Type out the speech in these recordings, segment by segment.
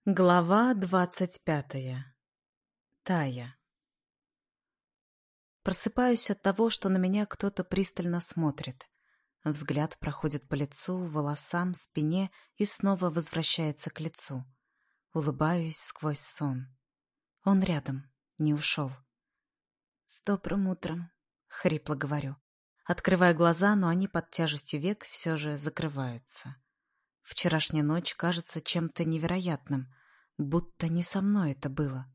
Глава 25. Тая. Просыпаюсь от того, что на меня кто-то пристально смотрит. Взгляд проходит по лицу, волосам, спине и снова возвращается к лицу. Улыбаюсь сквозь сон. Он рядом, не ушел. «С добрым утром», — хрипло говорю. Открываю глаза, но они под тяжестью век все же закрываются. Вчерашняя ночь кажется чем-то невероятным, будто не со мной это было.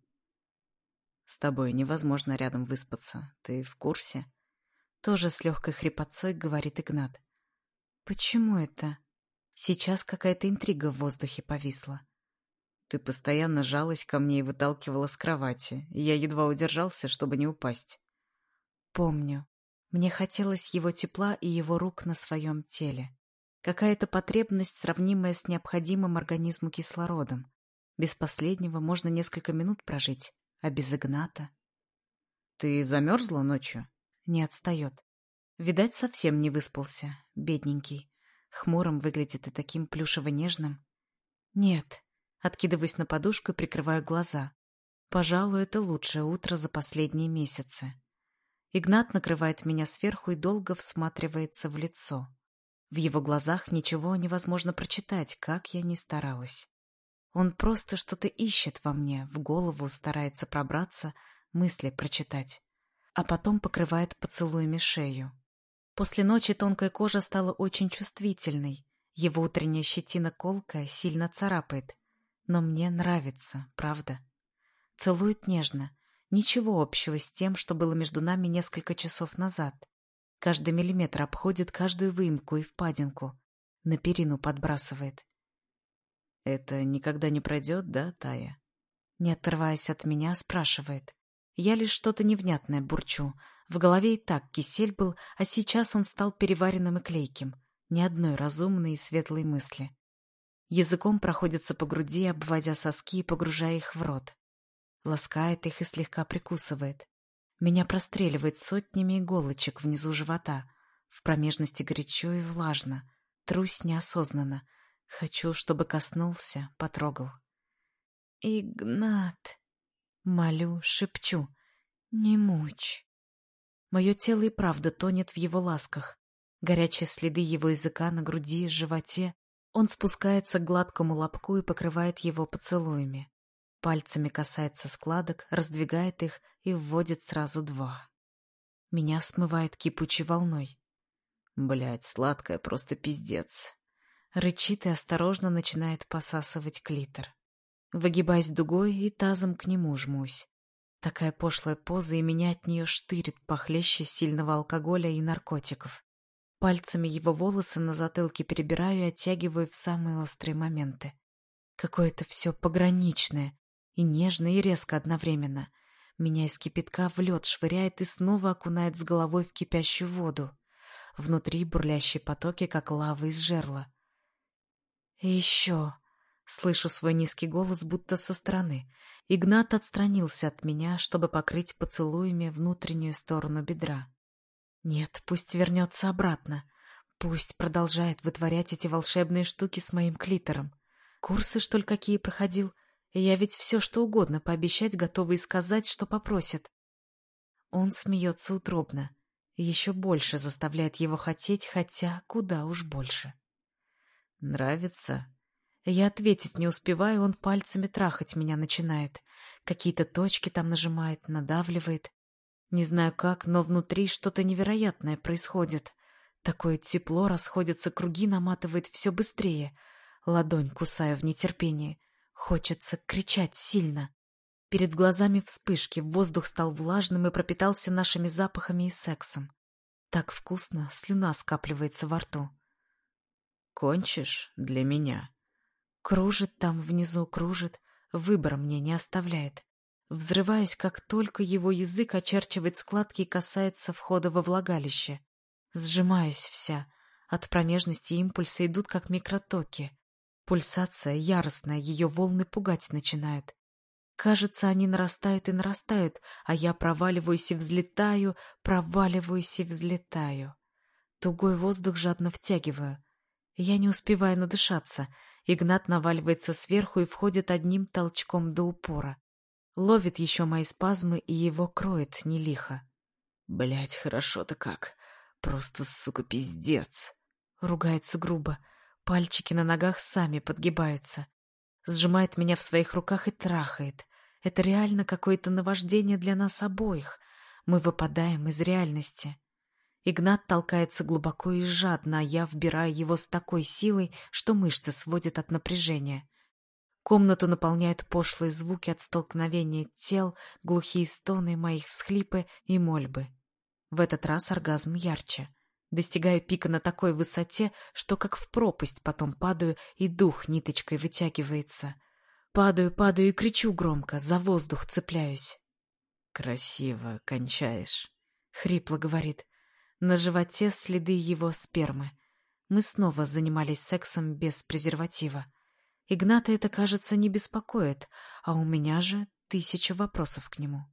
«С тобой невозможно рядом выспаться. Ты в курсе?» Тоже с легкой хрипотцой говорит Игнат. «Почему это?» Сейчас какая-то интрига в воздухе повисла. «Ты постоянно жалась ко мне и выталкивала с кровати. Я едва удержался, чтобы не упасть». Помню. Мне хотелось его тепла и его рук на своем теле. Какая-то потребность, сравнимая с необходимым организму кислородом. Без последнего можно несколько минут прожить, а без Игната... «Ты замерзла ночью?» Не отстает. Видать, совсем не выспался, бедненький. Хмурым выглядит и таким плюшево-нежным. Нет. Откидываюсь на подушку и прикрываю глаза. Пожалуй, это лучшее утро за последние месяцы. Игнат накрывает меня сверху и долго всматривается в лицо. В его глазах ничего невозможно прочитать, как я ни старалась. Он просто что-то ищет во мне, в голову старается пробраться, мысли прочитать. А потом покрывает поцелуями шею. После ночи тонкая кожа стала очень чувствительной. Его утренняя щетина колкая, сильно царапает. Но мне нравится, правда. Целует нежно. Ничего общего с тем, что было между нами несколько часов назад. Каждый миллиметр обходит каждую выемку и впадинку. На перину подбрасывает. «Это никогда не пройдет, да, Тая?» Не отрываясь от меня, спрашивает. Я лишь что-то невнятное бурчу. В голове и так кисель был, а сейчас он стал переваренным и клейким. Ни одной разумной и светлой мысли. Языком проходится по груди, обводя соски и погружая их в рот. Ласкает их и слегка прикусывает. Меня простреливает сотнями иголочек внизу живота. В промежности горячо и влажно. Трусь неосознанно. Хочу, чтобы коснулся, потрогал. «Игнат!» Молю, шепчу. «Не мучь!» Мое тело и правда тонет в его ласках. Горячие следы его языка на груди, животе. Он спускается к гладкому лобку и покрывает его поцелуями. Пальцами касается складок, раздвигает их и вводит сразу два. Меня смывает кипучей волной. Блядь, сладкая, просто пиздец. Рычит и осторожно начинает посасывать клитор. Выгибаясь дугой и тазом к нему жмусь. Такая пошлая поза, и меня от нее штырит похлеще сильного алкоголя и наркотиков. Пальцами его волосы на затылке перебираю и оттягиваю в самые острые моменты. Какое-то все пограничное, и нежно, и резко одновременно. Меня из кипятка в лед швыряет и снова окунает с головой в кипящую воду. Внутри бурлящие потоки, как лава из жерла. И еще... Слышу свой низкий голос, будто со стороны. Игнат отстранился от меня, чтобы покрыть поцелуями внутреннюю сторону бедра. Нет, пусть вернется обратно. Пусть продолжает вытворять эти волшебные штуки с моим клитором. Курсы, что ли, какие проходил? И я ведь все, что угодно пообещать готова и сказать, что попросит. Он смеется утробно. Еще больше заставляет его хотеть, хотя куда уж больше. «Нравится?» Я ответить не успеваю, он пальцами трахать меня начинает. Какие-то точки там нажимает, надавливает. Не знаю как, но внутри что-то невероятное происходит. Такое тепло, расходятся круги, наматывает все быстрее. Ладонь кусаю в нетерпении. Хочется кричать сильно. Перед глазами вспышки, воздух стал влажным и пропитался нашими запахами и сексом. Так вкусно, слюна скапливается во рту. «Кончишь для меня?» Кружит там внизу, кружит, выбора мне не оставляет. Взрываюсь, как только его язык очерчивает складки и касается входа во влагалище. Сжимаюсь вся. От промежности импульсы идут, как микротоки. Пульсация яростная, ее волны пугать начинают. Кажется, они нарастают и нарастают, а я проваливаюсь и взлетаю, проваливаюсь и взлетаю. Тугой воздух жадно втягиваю. Я не успеваю надышаться. Игнат наваливается сверху и входит одним толчком до упора. Ловит еще мои спазмы и его кроет не лихо. Блять, хорошо-то как. Просто, сука, пиздец. Ругается грубо. Пальчики на ногах сами подгибаются. Сжимает меня в своих руках и трахает. Это реально какое-то наваждение для нас обоих. Мы выпадаем из реальности. Игнат толкается глубоко и жадно, а я вбираю его с такой силой, что мышцы сводят от напряжения. Комнату наполняют пошлые звуки от столкновения тел, глухие стоны, моих всхлипы и мольбы. В этот раз оргазм ярче. Достигаю пика на такой высоте, что как в пропасть потом падаю, и дух ниточкой вытягивается. Падаю и кричу громко, за воздух цепляюсь. «Красиво кончаешь», — хрипло говорит. На животе следы его спермы. Мы снова занимались сексом без презерватива. Игната это, кажется, не беспокоит, а у меня же 1000 вопросов к нему.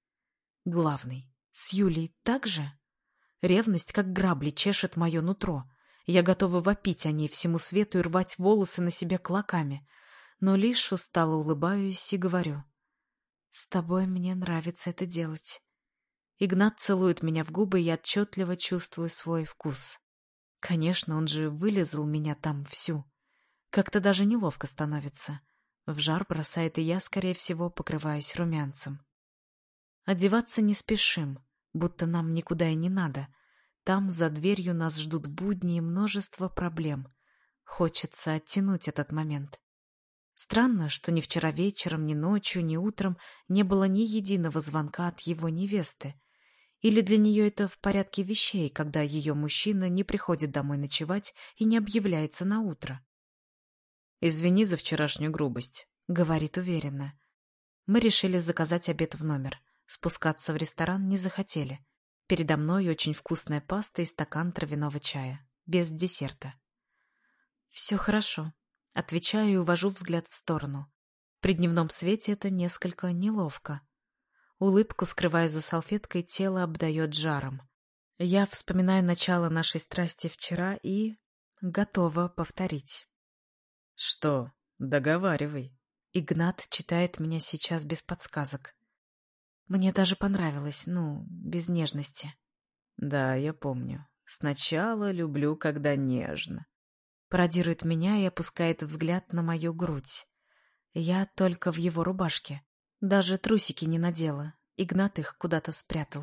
Главный. С Юлей так же? Ревность, как грабли, чешет мое нутро. Я готова вопить о ней всему свету и рвать волосы на себе клоками. Но лишь устало улыбаюсь и говорю. «С тобой мне нравится это делать». Игнат целует меня в губы, и я отчетливо чувствую свой вкус. Конечно, он же вылизал меня там всю. Как-то даже неловко становится. В жар бросает, и я, скорее всего, покрываюсь румянцем. Одеваться не спешим, будто нам никуда и не надо. Там, за дверью, нас ждут будни и множество проблем. Хочется оттянуть этот момент. Странно, что ни вчера вечером, ни ночью, ни утром не было ни единого звонка от его невесты. Или для нее это в порядке вещей, когда ее мужчина не приходит домой ночевать и не объявляется на утро. «Извини за вчерашнюю грубость», — говорит уверенно. Мы решили заказать обед в номер. Спускаться в ресторан не захотели. Передо мной очень вкусная паста и стакан травяного чая. Без десерта. «Все хорошо», — отвечаю и увожу взгляд в сторону. При дневном свете это несколько неловко. Улыбку скрываю за салфеткой, тело обдает жаром. Я вспоминаю начало нашей страсти вчера и готова повторить. «Что? Договаривай». Игнат читает меня сейчас без подсказок. Мне даже понравилось, без нежности. «Да, я помню. Сначала люблю, когда нежно». Пародирует меня и опускает взгляд на мою грудь. Я только в его рубашке. Даже трусики не надела. Игнат их куда-то спрятал.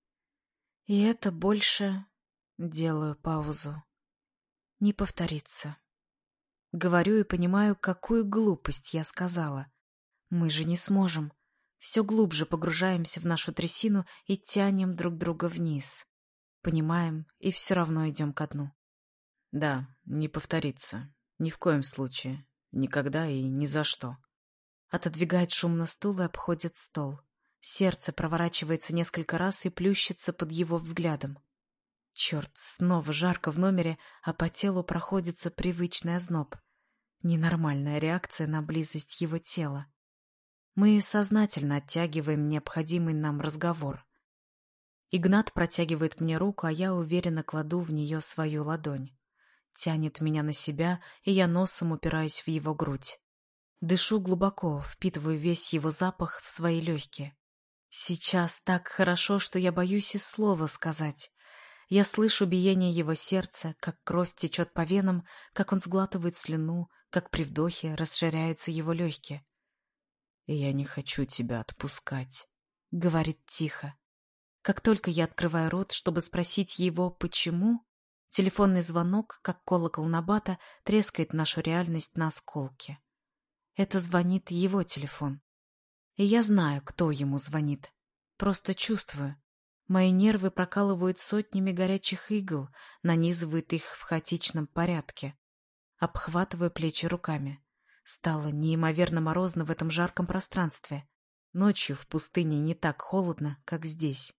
И это больше... Делаю паузу. Не повторится. Говорю и понимаю, какую глупость я сказала. Мы же не сможем. Все глубже погружаемся в нашу трясину и тянем друг друга вниз. Понимаем и все равно идем ко дну. «Да, не повторится. Ни в коем случае. Никогда и ни за что». Отодвигает шумно стул и обходит стол. Сердце проворачивается несколько раз и плющится под его взглядом. Черт, снова жарко в номере, а по телу проходится привычный озноб. Ненормальная реакция на близость его тела. Мы сознательно оттягиваем необходимый нам разговор. Игнат протягивает мне руку, а я уверенно кладу в нее свою ладонь. Тянет меня на себя, и я носом упираюсь в его грудь. Дышу глубоко, впитываю весь его запах в свои легкие. Сейчас так хорошо, что я боюсь и слова сказать. Я слышу биение его сердца, как кровь течет по венам, как он сглатывает слюну, как при вдохе расширяются его легкие. «Я не хочу тебя отпускать», — говорит тихо. Как только я открываю рот, чтобы спросить его «почему?», телефонный звонок, как колокол Набата, трескает нашу реальность на осколки. Это звонит его телефон. И я знаю, кто ему звонит. Просто чувствую. Мои нервы прокалывают сотнями горячих игл, нанизывают их в хаотичном порядке. Обхватываю плечи руками. Стало неимоверно морозно в этом жарком пространстве. Ночью в пустыне не так холодно, как здесь.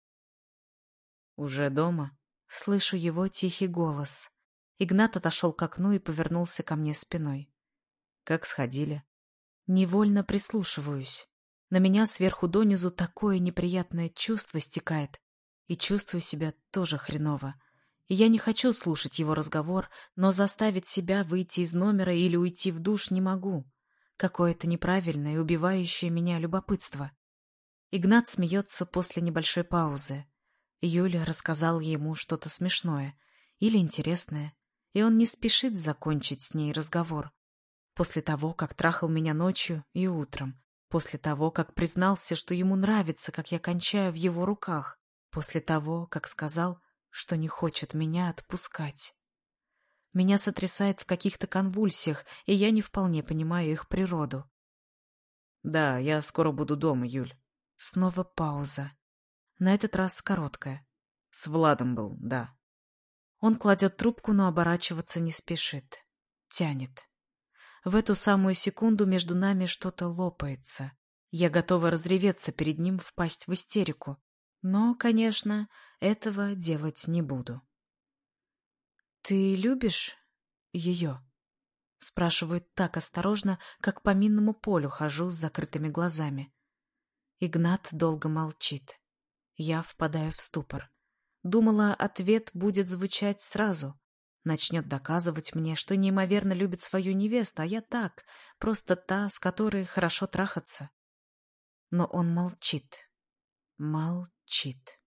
«Уже дома?» Слышу его тихий голос. Игнат отошел к окну и повернулся ко мне спиной. «Как сходили?» Невольно прислушиваюсь. На меня сверху донизу такое неприятное чувство стекает. И чувствую себя тоже хреново. И я не хочу слушать его разговор, но заставить себя выйти из номера или уйти в душ не могу. Какое-то неправильное и убивающее меня любопытство. Игнат смеется после небольшой паузы. Юля рассказала ему что-то смешное или интересное, и он не спешит закончить с ней разговор. После того, как трахал меня ночью и утром, после того, как признался, что ему нравится, как я кончаю в его руках, после того, как сказал, что не хочет меня отпускать. Меня сотрясает в каких-то конвульсиях, и я не вполне понимаю их природу. Да, я скоро буду дома, Юль. Снова пауза. На этот раз короткая. С Владом был, да. Он кладет трубку, но оборачиваться не спешит. Тянет. В эту самую секунду между нами что-то лопается. Я готова разреветься перед ним, впасть в истерику. Но, конечно, этого делать не буду. «Ты любишь ее?» Спрашивает так осторожно, как по минному полю хожу с закрытыми глазами. Игнат долго молчит. Я впадаю в ступор. Думала, ответ будет звучать сразу. Начнет доказывать мне, что неимоверно любит свою невесту, а я так, просто та, с которой хорошо трахаться. Но он молчит. Молчит.